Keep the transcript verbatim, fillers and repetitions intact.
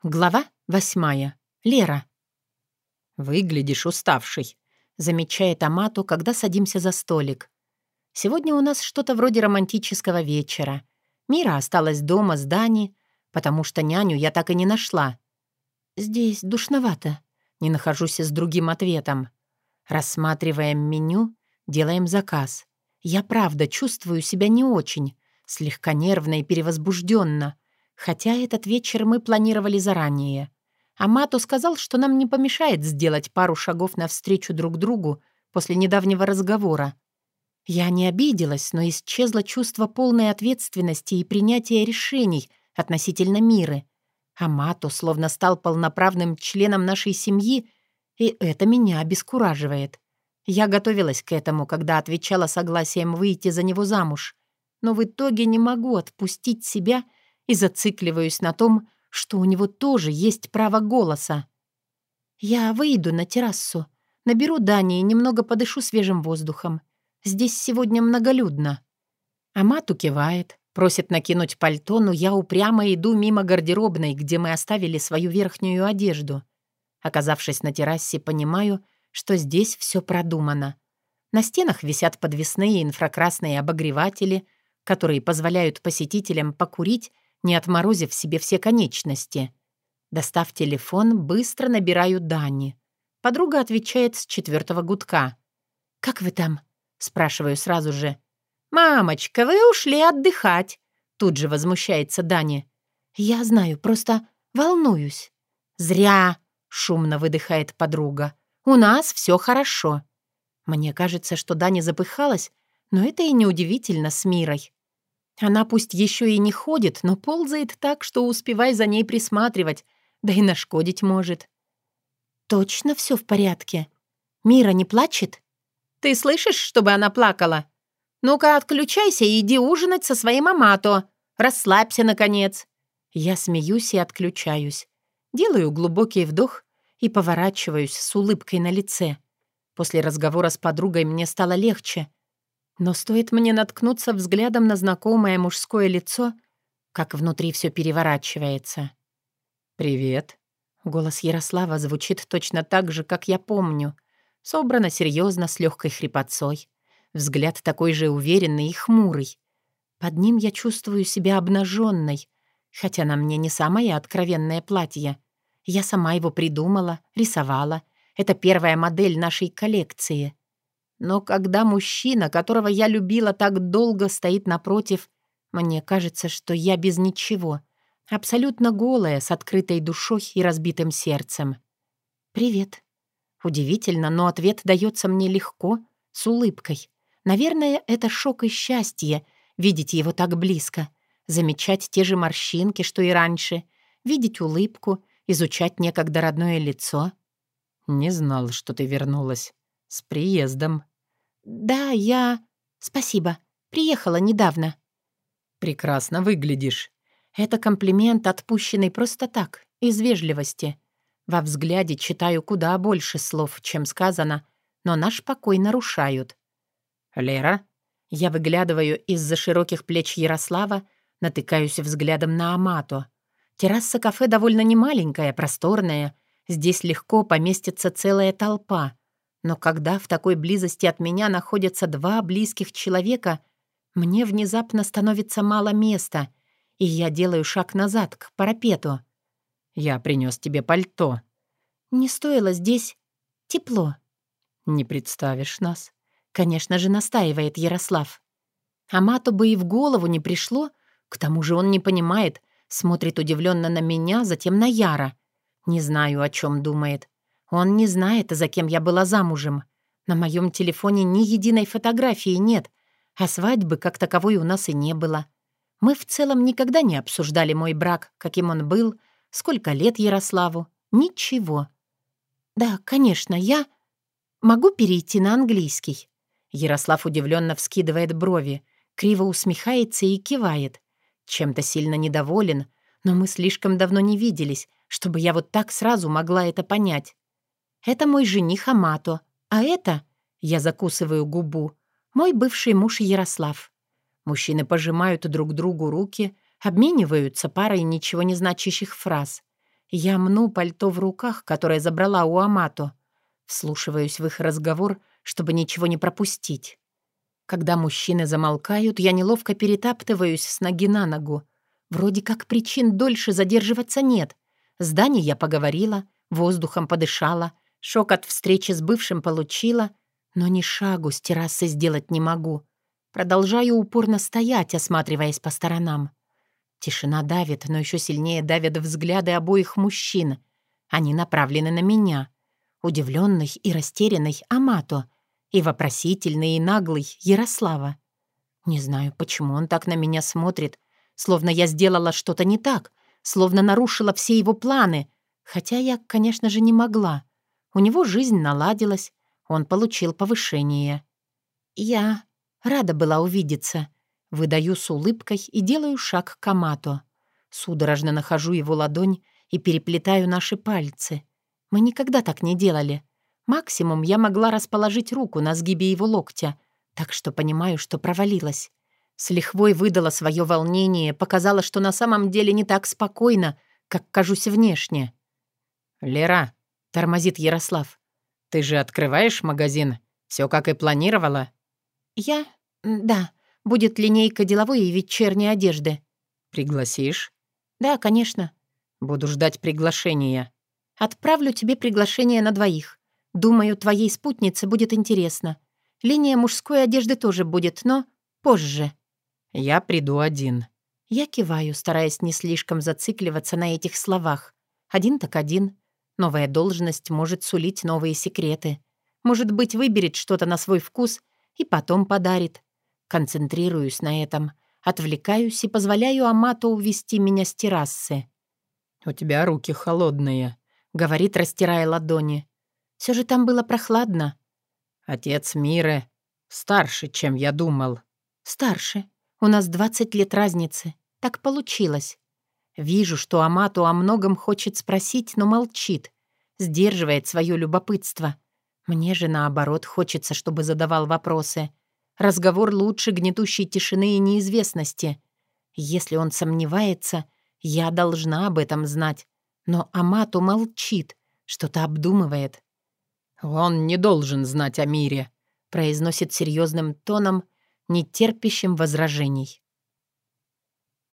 Глава восьмая. Лера. «Выглядишь уставшей», — замечает Амату, когда садимся за столик. «Сегодня у нас что-то вроде романтического вечера. Мира осталась дома с Дани, потому что няню я так и не нашла. Здесь душновато. Не нахожусь с другим ответом. Рассматриваем меню, делаем заказ. Я правда чувствую себя не очень, слегка нервно и перевозбужденно. Хотя этот вечер мы планировали заранее. Амато сказал, что нам не помешает сделать пару шагов навстречу друг другу после недавнего разговора. Я не обиделась, но исчезло чувство полной ответственности и принятия решений относительно Миры. Амато словно стал полноправным членом нашей семьи, и это меня обескураживает. Я готовилась к этому, когда отвечала согласием выйти за него замуж, но в итоге не могу отпустить себя и зацикливаюсь на том, что у него тоже есть право голоса. Я выйду на террасу, наберу Дани и немного подышу свежим воздухом. Здесь сегодня многолюдно. Амату кивает, просит накинуть пальто, но я упрямо иду мимо гардеробной, где мы оставили свою верхнюю одежду. Оказавшись на террасе, понимаю, что здесь все продумано. На стенах висят подвесные инфракрасные обогреватели, которые позволяют посетителям покурить, не отморозив себе все конечности. Достав телефон, быстро набираю Дани. Подруга отвечает с четвертого гудка. «Как вы там?» — спрашиваю сразу же. «Мамочка, вы ушли отдыхать!» Тут же возмущается Дани. «Я знаю, просто волнуюсь». «Зря!» — шумно выдыхает подруга. «У нас все хорошо». Мне кажется, что Дани запыхалась, но это и неудивительно с Мирой. Она пусть еще и не ходит, но ползает так, что успевай за ней присматривать, да и нашкодить может. «Точно все в порядке? Мира не плачет?» «Ты слышишь, чтобы она плакала? Ну-ка, отключайся и иди ужинать со своим Амато. Расслабься, наконец». Я смеюсь и отключаюсь. Делаю глубокий вдох и поворачиваюсь с улыбкой на лице. После разговора с подругой мне стало легче. Но стоит мне наткнуться взглядом на знакомое мужское лицо, как внутри все переворачивается. «Привет». Голос Ярослава звучит точно так же, как я помню. Собрано серьезно, с легкой хрипотцой. Взгляд такой же уверенный и хмурый. Под ним я чувствую себя обнаженной, хотя на мне не самое откровенное платье. Я сама его придумала, рисовала. Это первая модель нашей коллекции. Но когда мужчина, которого я любила так долго, стоит напротив, мне кажется, что я без ничего, абсолютно голая, с открытой душой и разбитым сердцем. «Привет». Удивительно, но ответ дается мне легко, с улыбкой. Наверное, это шок и счастье — видеть его так близко, замечать те же морщинки, что и раньше, видеть улыбку, изучать некогда родное лицо. «Не знал, что ты вернулась. С приездом». «Да, я... Спасибо. Приехала недавно». «Прекрасно выглядишь». Это комплимент, отпущенный просто так, из вежливости. Во взгляде читаю куда больше слов, чем сказано, но наш покой нарушают. «Лера?» Я выглядываю из-за широких плеч Ярослава, натыкаюсь взглядом на Амато. Терраса кафе довольно немаленькая, просторная. Здесь легко поместится целая толпа. Но когда в такой близости от меня находятся два близких человека, мне внезапно становится мало места, и я делаю шаг назад, к парапету. «Я принес тебе пальто». «Не стоило здесь тепло». «Не представишь нас». Конечно же, настаивает Ярослав. Амато бы и в голову не пришло, к тому же он не понимает, смотрит удивленно на меня, затем на Яра. Не знаю, о чем думает. Он не знает, за кем я была замужем. На моем телефоне ни единой фотографии нет, а свадьбы как таковой у нас и не было. Мы в целом никогда не обсуждали мой брак, каким он был, сколько лет Ярославу. Ничего. «Да, конечно, я могу перейти на английский». Ярослав удивленно вскидывает брови, криво усмехается и кивает. Чем-то сильно недоволен, но мы слишком давно не виделись, чтобы я вот так сразу могла это понять. Это мой жених Амато, а это, я закусываю губу, мой бывший муж Ярослав. Мужчины пожимают друг другу руки, обмениваются парой ничего не значащих фраз. Я мну пальто в руках, которое забрала у Амато. Вслушиваюсь в их разговор, чтобы ничего не пропустить. Когда мужчины замолкают, я неловко перетаптываюсь с ноги на ногу. Вроде как причин дольше задерживаться нет. С Даней я поговорила, воздухом подышала, шок от встречи с бывшим получила, но ни шагу с террасы сделать не могу. Продолжаю упорно стоять, осматриваясь по сторонам. Тишина давит, но еще сильнее давят взгляды обоих мужчин. Они направлены на меня. Удивленный и растерянный Амато и вопросительный и наглый Ярослава. Не знаю, почему он так на меня смотрит, словно я сделала что-то не так, словно нарушила все его планы, хотя я, конечно же, не могла. У него жизнь наладилась, он получил повышение. Я рада была увидеться. Выдаю с улыбкой и делаю шаг к Амато. Судорожно нахожу его ладонь и переплетаю наши пальцы. Мы никогда так не делали. Максимум я могла расположить руку на сгибе его локтя, так что понимаю, что провалилась. С лихвой выдала свое волнение, показала, что на самом деле не так спокойно, как кажусь внешне. «Лера», — тормозит Ярослав, — «ты же открываешь магазин? Все как и планировала?» «Я? Да. Будет линейка деловой и вечерней одежды». «Пригласишь?» «Да, конечно». «Буду ждать приглашения». «Отправлю тебе приглашение на двоих. Думаю, твоей спутнице будет интересно. Линия мужской одежды тоже будет, но позже». «Я приду один». Я киваю, стараясь не слишком зацикливаться на этих словах. Один так один. Новая должность может сулить новые секреты. Может быть, выберет что-то на свой вкус и потом подарит. Концентрируюсь на этом, отвлекаюсь и позволяю Амато увести меня с террасы. «У тебя руки холодные», — говорит, растирая ладони. Все же там было прохладно. «Отец Миры старше, чем я думал». «Старше. У нас двадцать лет разницы. Так получилось». Вижу, что Амато о многом хочет спросить, но молчит. Сдерживает свое любопытство. Мне же, наоборот, хочется, чтобы задавал вопросы. Разговор лучше гнетущей тишины и неизвестности. Если он сомневается, я должна об этом знать. Но Амато молчит, что-то обдумывает. «Он не должен знать о Мире», произносит серьезным тоном, не терпящим возражений.